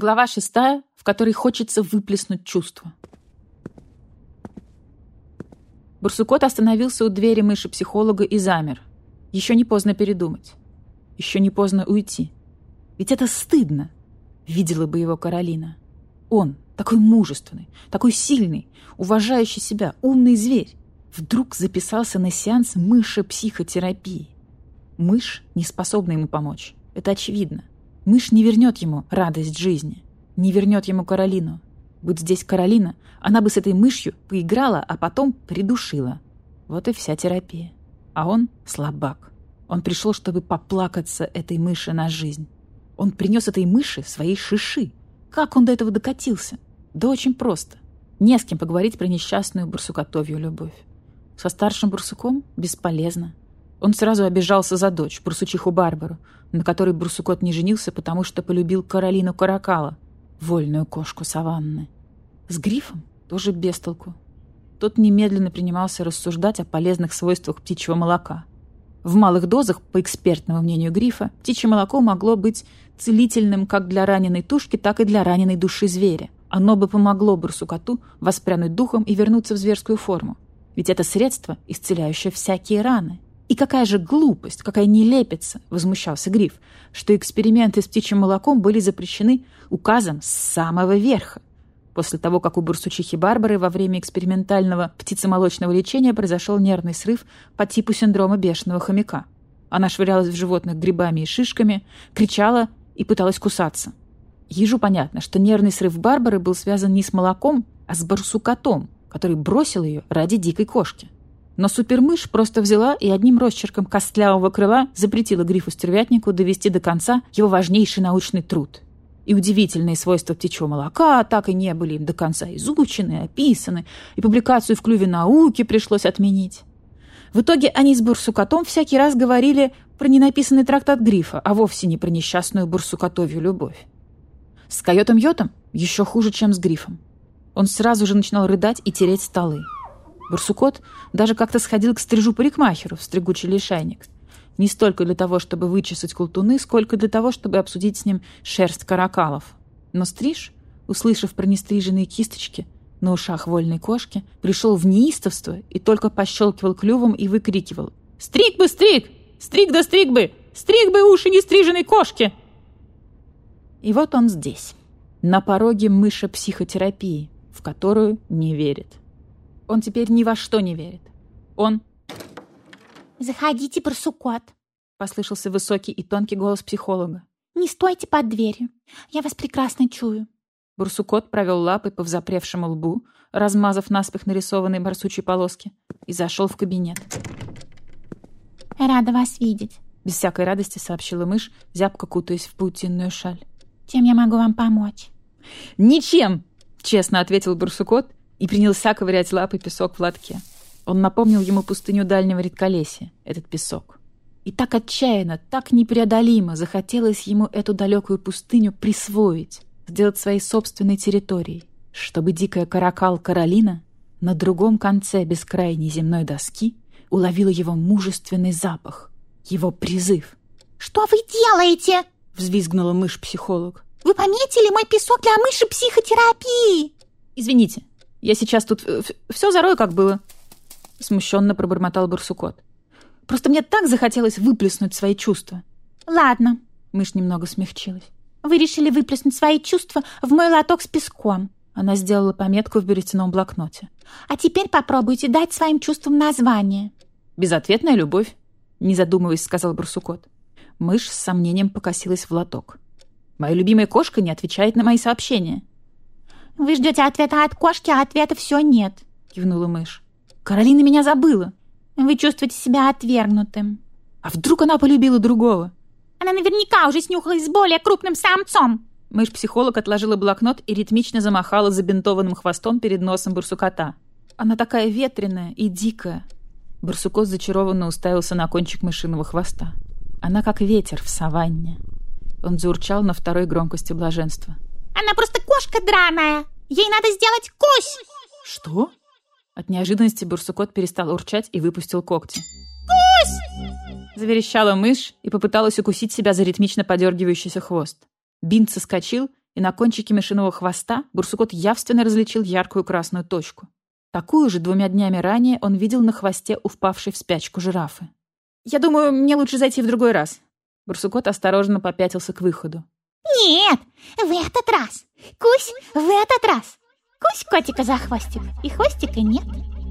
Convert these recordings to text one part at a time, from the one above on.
Глава 6, в которой хочется выплеснуть чувства. Барсукот остановился у двери мыши-психолога и замер. Еще не поздно передумать. Еще не поздно уйти. Ведь это стыдно. Видела бы его Каролина. Он, такой мужественный, такой сильный, уважающий себя, умный зверь, вдруг записался на сеанс мыши-психотерапии. Мышь не способна ему помочь. Это очевидно. Мышь не вернет ему радость жизни, не вернет ему Каролину. Будь здесь Каролина, она бы с этой мышью поиграла, а потом придушила. Вот и вся терапия. А он слабак. Он пришел, чтобы поплакаться этой мыши на жизнь. Он принес этой мыши свои шиши. Как он до этого докатился? Да очень просто. Не с кем поговорить про несчастную барсукотовью любовь. Со старшим барсуком бесполезно. Он сразу обижался за дочь, барсучиху Барбару, на которой барсукот не женился, потому что полюбил Каролину Каракала, вольную кошку саванны. С Грифом тоже без толку. Тот немедленно принимался рассуждать о полезных свойствах птичьего молока. В малых дозах, по экспертному мнению Грифа, птичье молоко могло быть целительным как для раненой тушки, так и для раненой души зверя. Оно бы помогло барсукоту воспрянуть духом и вернуться в зверскую форму. Ведь это средство, исцеляющее всякие раны. И какая же глупость, какая нелепица, возмущался Гриф, что эксперименты с птичьим молоком были запрещены указом с самого верха. После того, как у барсучихи Барбары во время экспериментального птицемолочного лечения произошел нервный срыв по типу синдрома бешеного хомяка. Она швырялась в животных грибами и шишками, кричала и пыталась кусаться. Ежу понятно, что нервный срыв Барбары был связан не с молоком, а с барсукотом, который бросил ее ради дикой кошки. Но супермышь просто взяла и одним росчерком костлявого крыла запретила Грифу-стервятнику довести до конца его важнейший научный труд. И удивительные свойства птичьего молока так и не были им до конца изучены, описаны, и публикацию в клюве науки пришлось отменить. В итоге они с барсукотом всякий раз говорили про ненаписанный трактат Грифа, а вовсе не про несчастную барсукотовью любовь. С койотом-йотом еще хуже, чем с Грифом. Он сразу же начинал рыдать и тереть столы. Барсукот даже как-то сходил к стрижу-парикмахеру в стригучий лишайник. Не столько для того, чтобы вычесать колтуны, сколько для того, чтобы обсудить с ним шерсть каракалов. Но стриж, услышав про нестриженные кисточки на ушах вольной кошки, пришел в неистовство и только пощелкивал клювом и выкрикивал: «Стриг бы, стриг! Стриг да стриг бы! Стриг бы уши нестриженной кошки!» И вот он здесь, на пороге мыши-психотерапии, в которую не верит. Он теперь ни во что не верит. Он... «Заходите, барсукот», — послышался высокий и тонкий голос психолога. «Не стойте под дверью. Я вас прекрасно чую». Барсукот провел лапой по взапревшему лбу, размазав наспех нарисованные барсучьи полоски, и зашел в кабинет. «Рада вас видеть», — без всякой радости сообщила мышь, зябко кутаясь в паутинную шаль. «Чем я могу вам помочь?» «Ничем!» — честно ответил барсукот и принялся ковырять лапой песок в лотке. Он напомнил ему пустыню дальнего редколесья, этот песок. И так отчаянно, так непреодолимо захотелось ему эту далекую пустыню присвоить, сделать своей собственной территорией, чтобы дикая каракал Каролина на другом конце бескрайней земной доски уловила его мужественный запах, его призыв. «Что вы делаете?» — взвизгнула мышь-психолог. «Вы пометили мой песок для мыши-психотерапии!» «Извините, я сейчас тут все зарою, как было», — смущенно пробормотал барсукот. «Просто мне так захотелось выплеснуть свои чувства». «Ладно», — мышь немного смягчилась. «Вы решили выплеснуть свои чувства в мой лоток с песком». Она сделала пометку в берестяном блокноте. «А теперь попробуйте дать своим чувствам название». «Безответная любовь», — не задумываясь, сказал барсукот. Мышь с сомнением покосилась в лоток. «Моя любимая кошка не отвечает на мои сообщения». «Вы ждете ответа от кошки, а ответа все нет», — кивнула мышь. «Каролина меня забыла». «Вы чувствуете себя отвергнутым». «А вдруг она полюбила другого?» «Она наверняка уже снюхалась с более крупным самцом». Мышь-психолог отложила блокнот и ритмично замахала забинтованным хвостом перед носом барсукота. «Она такая ветреная и дикая». Барсукот зачарованно уставился на кончик мышиного хвоста. «Она как ветер в саванне». Он заурчал на второй громкости блаженства. «Она просто кошка драная! Ей надо сделать кусь!» «Что?» От неожиданности барсукот перестал урчать и выпустил когти. «Кусь!» Заверещала мышь и попыталась укусить себя за ритмично подергивающийся хвост. Бинт соскочил и на кончике мышиного хвоста Барсукот явственно различил яркую красную точку. Такую же 2 днями ранее он видел на хвосте у впавшей в спячку жирафы. «Я думаю, мне лучше зайти в другой раз». Барсукот осторожно попятился к выходу. Нет, в этот раз. Кусь, в этот раз. Кусь котика за хвостик, и хвостика нет.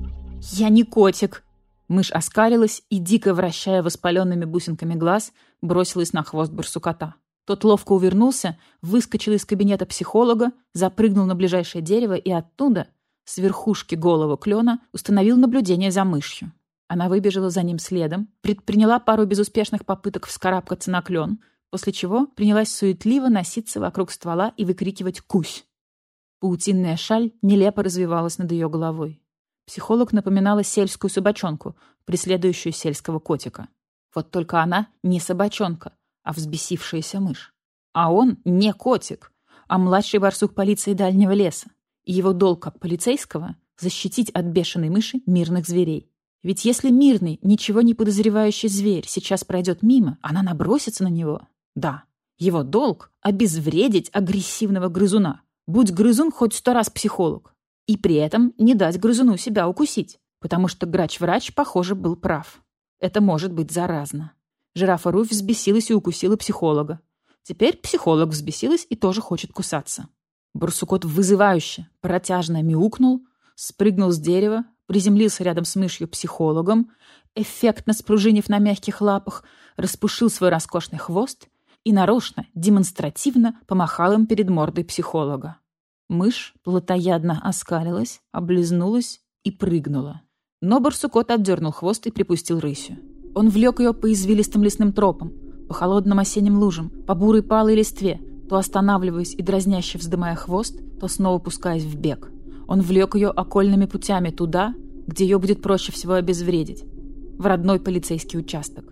«Я не котик!» Мышь оскалилась и, дико вращая воспаленными бусинками глаз, бросилась на хвост барсукота. Тот ловко увернулся, выскочил из кабинета психолога, запрыгнул на ближайшее дерево и оттуда, с верхушки голого клена, установил наблюдение за мышью. Она выбежала за ним следом, предприняла пару безуспешных попыток вскарабкаться на клен, после чего принялась суетливо носиться вокруг ствола и выкрикивать «Кусь!». Паутинная шаль нелепо развивалась над ее головой. Психолог напоминала сельскую собачонку, преследующую сельского котика. Вот только она не собачонка, а взбесившаяся мышь. А он не котик, а младший барсук полиции дальнего леса. И его долг как полицейского — защитить от бешеной мыши мирных зверей. Ведь если мирный, ничего не подозревающий зверь сейчас пройдет мимо, она набросится на него. Да, его долг — обезвредить агрессивного грызуна. Будь грызун хоть 100 раз психолог. И при этом не дать грызуну себя укусить, потому что грач-врач, похоже, был прав. Это может быть заразно. Жирафа Руфь взбесилась и укусила психолога. Теперь психолог взбесилась и тоже хочет кусаться. Барсукот вызывающе, протяжно мяукнул, спрыгнул с дерева, приземлился рядом с мышью-психологом, эффектно спружинив на мягких лапах, распушил свой роскошный хвост и нарочно, демонстративно помахал им перед мордой психолога. Мышь плотоядно оскалилась, облизнулась и прыгнула. Но барсукот отдернул хвост и припустил рысью. Он влек ее по извилистым лесным тропам, по холодным осенним лужам, по бурой палой листве, то останавливаясь и дразняще вздымая хвост, то снова пускаясь в бег. Он влек ее окольными путями туда, где ее будет проще всего обезвредить. В родной полицейский участок.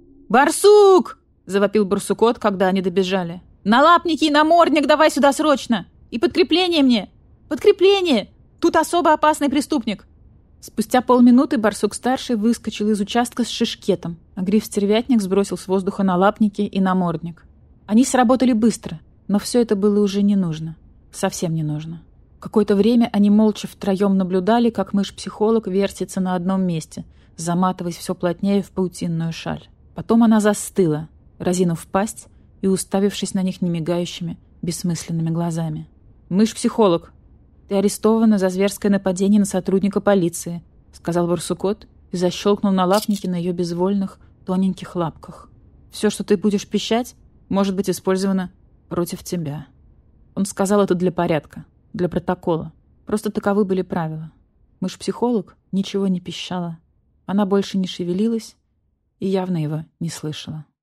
«Барсук!» — завопил барсукот, когда они добежали. «Налапники и намордник давай сюда срочно! И подкрепление мне! Подкрепление! Тут особо опасный преступник!» Спустя полминуты барсук-старший выскочил из участка с шишкетом, а гриф-стервятник сбросил с воздуха налапники и намордник. Они сработали быстро, но все это было уже не нужно. Совсем не нужно. Какое-то время они молча втроем наблюдали, как мышь-психолог вертится на одном месте, заматываясь все плотнее в паутинную шаль. Потом она застыла, разинув пасть и уставившись на них немигающими, бессмысленными глазами. «Мышь-психолог, ты арестована за зверское нападение на сотрудника полиции», — сказал барсукот и защелкнул налапники на ее безвольных, тоненьких лапках. «Все, что ты будешь пищать, может быть использовано против тебя». Он сказал это для порядка, для протокола. Просто таковы были правила. Мышь-психолог ничего не пищала. Она больше не шевелилась и явно его не слышала.